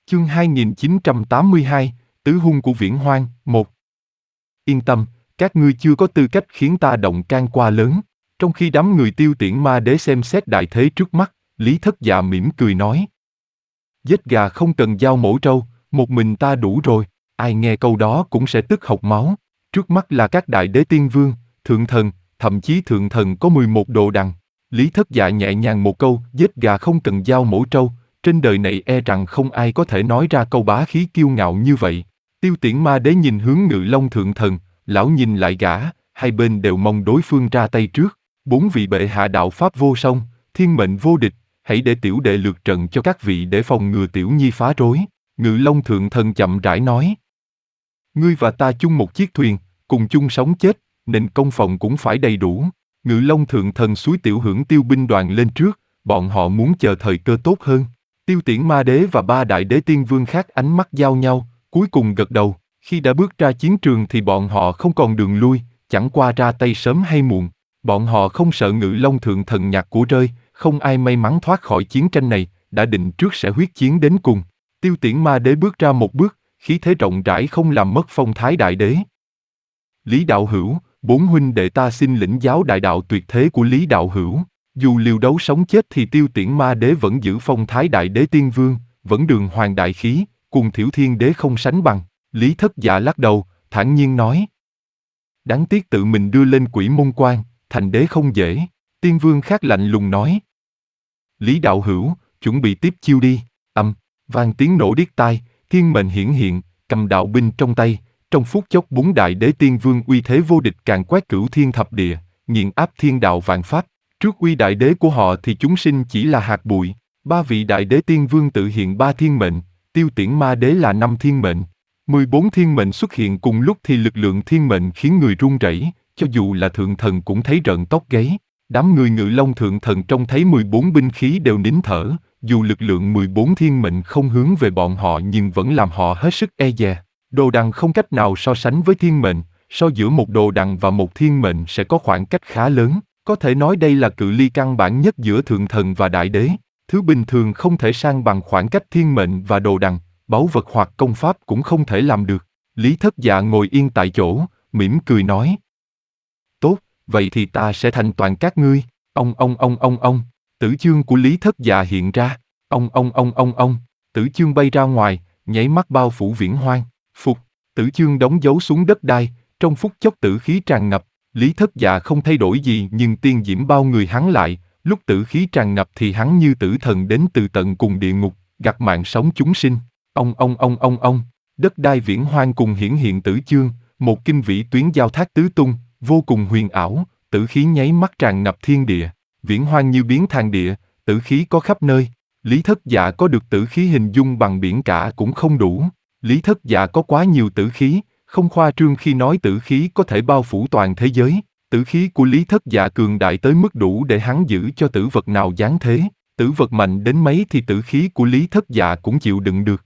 Chương 2982, Tứ hung của Viễn Hoang, 1. Yên tâm, các ngươi chưa có tư cách khiến ta động can qua lớn. Trong khi đám người Tiêu Tiễn Ma Đế xem xét đại thế trước mắt, Lý Thất Dạ mỉm cười nói. Giết gà không cần dao mổ trâu, một mình ta đủ rồi. Ai nghe câu đó cũng sẽ tức hộc máu. Trước mắt là các đại đế tiên vương, thượng thần, thậm chí thượng thần có 11 đồ đằng. Lý Thất Dạ nhẹ nhàng một câu, giết gà không cần dao mổ trâu. Trên đời này e rằng không ai có thể nói ra câu bá khí kiêu ngạo như vậy. Tiêu Tiễn Ma Đế nhìn hướng Ngự Long thượng thần, lão nhìn lại gã, hai bên đều mong đối phương ra tay trước. Bốn vị bệ hạ đạo pháp vô song, thiên mệnh vô địch, hãy để tiểu đệ lượt trận cho các vị để phòng ngừa tiểu nhi phá rối. Ngự Long thượng thần chậm rãi nói. Ngươi và ta chung một chiếc thuyền, cùng chung sống chết, nên công phòng cũng phải đầy đủ. Ngự Long thượng thần xúi Tiểu Hưởng Tiêu binh đoàn lên trước, bọn họ muốn chờ thời cơ tốt hơn. Tiêu Tiễn Ma Đế và ba đại đế tiên vương khác ánh mắt giao nhau, cuối cùng gật đầu. Khi đã bước ra chiến trường thì bọn họ không còn đường lui, chẳng qua ra tay sớm hay muộn. Bọn họ không sợ Ngự Long thượng thần nhặt của rơi, không ai may mắn thoát khỏi chiến tranh này, đã định trước sẽ huyết chiến đến cùng. Tiêu Tiễn Ma Đế bước ra một bước, khí thế rộng rãi không làm mất phong thái đại đế. Lý đạo hữu, bốn huynh đệ ta xin lĩnh giáo đại đạo tuyệt thế của Lý đạo hữu. Dù liều đấu sống chết thì Tiêu Tiễn Ma Đế vẫn giữ phong thái đại đế tiên vương, vẫn đường hoàng đại khí, cùng Thiểu Thiên Đế không sánh bằng. Lý Thất Dạ lắc đầu, thản nhiên nói. Đáng tiếc tự mình đưa lên Quỷ Môn Quan, thành đế không dễ. Tiên vương khác lạnh lùng nói. Lý đạo hữu, chuẩn bị tiếp chiêu đi. Vang tiếng nổ điếc tai, thiên mệnh hiển hiện, cầm đạo binh trong tay. Trong phút chốc bốn đại đế tiên vương uy thế vô địch càn quét cửu thiên thập địa, nghiền áp thiên đạo vạn pháp. Trước uy đại đế của họ thì chúng sinh chỉ là hạt bụi. Ba vị đại đế tiên vương tự hiện ba thiên mệnh, Tiêu Tiễn Ma Đế là 5 thiên mệnh. 14 thiên mệnh xuất hiện cùng lúc thì lực lượng thiên mệnh khiến người run rẩy, cho dù là thượng thần cũng thấy rợn tóc gáy. Đám người Ngự Long thượng thần trông thấy 14 binh khí đều nín thở, dù lực lượng 14 thiên mệnh không hướng về bọn họ nhưng vẫn làm họ hết sức e dè. Đồ đằng không cách nào so sánh với thiên mệnh, so giữa một đồ đằng và một thiên mệnh sẽ có khoảng cách khá lớn. Có thể nói đây là cự ly căn bản nhất giữa thượng thần và đại đế. Thứ bình thường không thể san bằng khoảng cách thiên mệnh và đồ đằng, báu vật hoặc công pháp cũng không thể làm được. Lý Thất Dạ ngồi yên tại chỗ, mỉm cười nói. Tốt, vậy thì ta sẽ thành toàn các ngươi. Ông. Tử chương của Lý Thất Dạ hiện ra. Ông. Tử chương bay ra ngoài, nháy mắt bao phủ Viễn Hoang. Phục, tử chương đóng dấu xuống đất đai, trong phút chốc tử khí tràn ngập. Lý Thất Dạ không thay đổi gì nhưng tiên diễm bao người hắn lại, lúc tử khí tràn ngập thì hắn như tử thần đến từ tận cùng địa ngục, gặt mạng sống chúng sinh. Ông. Đất đai Viễn Hoang cùng hiển hiện tử chương, một kinh vĩ tuyến giao thác tứ tung, vô cùng huyền ảo, tử khí nháy mắt tràn ngập thiên địa. Viễn Hoang như biến thành địa, tử khí có khắp nơi. Lý Thất Dạ có được tử khí hình dung bằng biển cả cũng không đủ. Lý Thất Dạ có quá nhiều tử khí, không khoa trương khi nói tử khí có thể bao phủ toàn thế giới. Tử khí của Lý Thất Dạ cường đại tới mức đủ để hắn giữ cho tử vật nào giáng thế. Tử vật mạnh đến mấy thì tử khí của Lý Thất Dạ cũng chịu đựng được.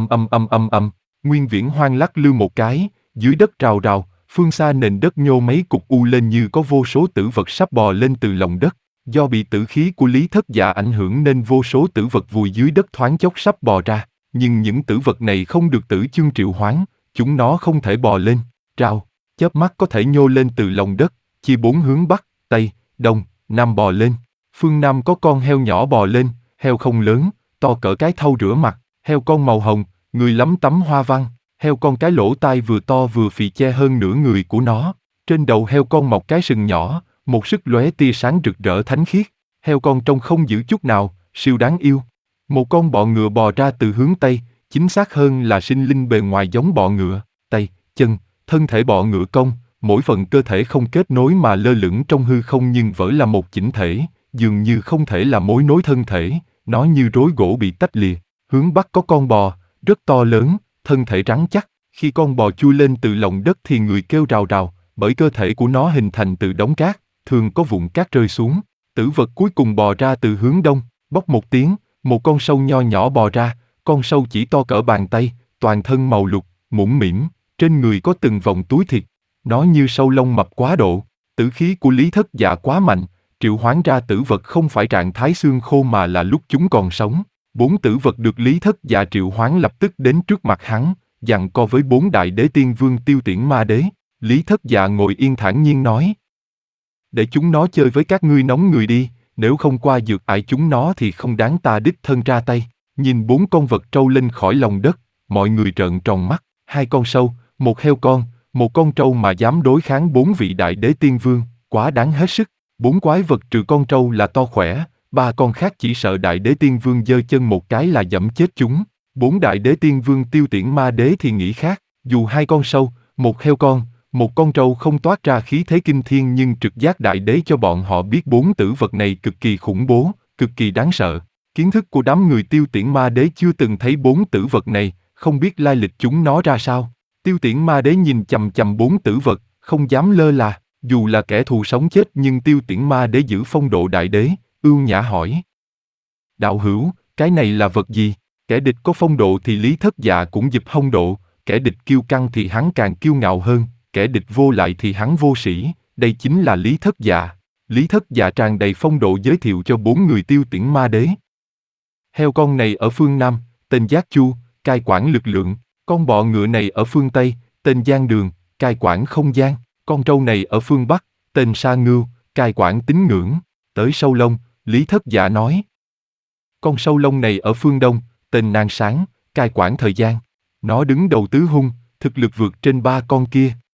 Nguyên Viễn Hoang lắc lư một cái, dưới đất rào rào, phương xa nền đất nhô mấy cục u lên như có vô số tử vật sắp bò lên từ lòng đất. Do bị tử khí của Lý Thất Dạ ảnh hưởng nên vô số tử vật vùi dưới đất thoáng chốc sắp bò ra. Nhưng những tử vật này không được tử chương triệu hoán, chúng nó không thể bò lên. Rào, chớp mắt có thể nhô lên từ lòng đất, chia bốn hướng bắc, tây, đông, nam bò lên. Phương Nam có con heo nhỏ bò lên, heo không lớn, to cỡ cái thau rửa mặt, heo con màu hồng, người lấm tấm hoa văn, heo con cái lỗ tai vừa to vừa phì che hơn nửa người của nó. Trên đầu heo con mọc cái sừng nhỏ, một sức lóe tia sáng rực rỡ thánh khiết. Heo con trông không dữ chút nào, siêu đáng yêu. Một con bọ ngựa bò ra từ hướng tây, chính xác hơn là sinh linh bề ngoài giống bọ ngựa, tay, chân, thân thể bọ ngựa cong, mỗi phần cơ thể không kết nối mà lơ lửng trong hư không nhưng vẫn là một chỉnh thể, dường như không thể là mối nối thân thể, nó như rối gỗ bị tách lìa. Hướng bắc có con bò, rất to lớn, thân thể rắn chắc. Khi con bò chui lên từ lòng đất thì người kêu rào rào, bởi cơ thể của nó hình thành từ đống cát, thường có vụn cát rơi xuống. Tử vật cuối cùng bò ra từ hướng đông, bốc một tiếng, một con sâu nho nhỏ bò ra, con sâu chỉ to cỡ bàn tay, toàn thân màu lục, mũm mĩm, trên người có từng vòng túi thịt. Nó như sâu lông mập quá độ. Tử khí của Lý Thất Dạ quá mạnh, triệu hoán ra tử vật không phải trạng thái xương khô mà là lúc chúng còn sống. 4 tử vật được Lý Thất Dạ triệu hoán lập tức đến trước mặt hắn, giằng co với 4 đại đế tiên vương Tiêu Tiễn Ma Đế. Lý Thất Dạ ngồi yên thản nhiên nói: để chúng nó chơi với các ngươi nóng người đi, nếu không qua dược ải chúng nó thì không đáng ta đích thân ra tay. Nhìn 4 con vật trâu lên khỏi lòng đất, mọi người trợn tròn mắt. 2 con sâu, 1 heo con, 1 con trâu mà dám đối kháng 4 vị đại đế tiên vương, quá đáng hết sức. 4 quái vật trừ con trâu là to khỏe, 3 con khác chỉ sợ đại đế tiên vương giơ chân một cái là giẫm chết chúng. 4 đại đế tiên vương Tiêu Tiễn Ma Đế thì nghĩ khác, dù 2 con sâu, 1 heo con, 1 con trâu không toát ra khí thế kinh thiên nhưng trực giác đại đế cho bọn họ biết 4 tử vật này cực kỳ khủng bố, cực kỳ đáng sợ. Kiến thức của đám người Tiêu Tiễn Ma Đế chưa từng thấy 4 tử vật này, không biết lai lịch chúng nó ra sao. Tiêu Tiễn Ma Đế nhìn chằm chằm 4 tử vật, không dám lơ là, dù là kẻ thù sống chết nhưng Tiêu Tiễn Ma Đế giữ phong độ đại đế, ưu nhã hỏi: đạo hữu, cái này là vật gì? Kẻ địch có phong độ thì Lý Thất Dạ cũng giục phong độ, kẻ địch kiêu căng thì hắn càng kiêu ngạo hơn, kẻ địch vô lại thì hắn vô sĩ, đây chính là Lý Thất Dạ. Lý Thất Dạ tràn đầy phong độ giới thiệu cho 4 người Tiêu Tiễn Ma Đế. Heo con này ở phương Nam, tên Giác Chu, cai quản lực lượng. Con bọ ngựa này ở phương Tây, tên Giang Đường, cai quản không gian. Con trâu này ở phương Bắc, tên Sa Ngưu, cai quản tín ngưỡng. Tới sâu lông, Lý Thất Dạ nói: con sâu lông này ở phương Đông, tên Nan Sáng, cai quản thời gian. Nó đứng đầu tứ hung, thực lực vượt trên 3 con kia.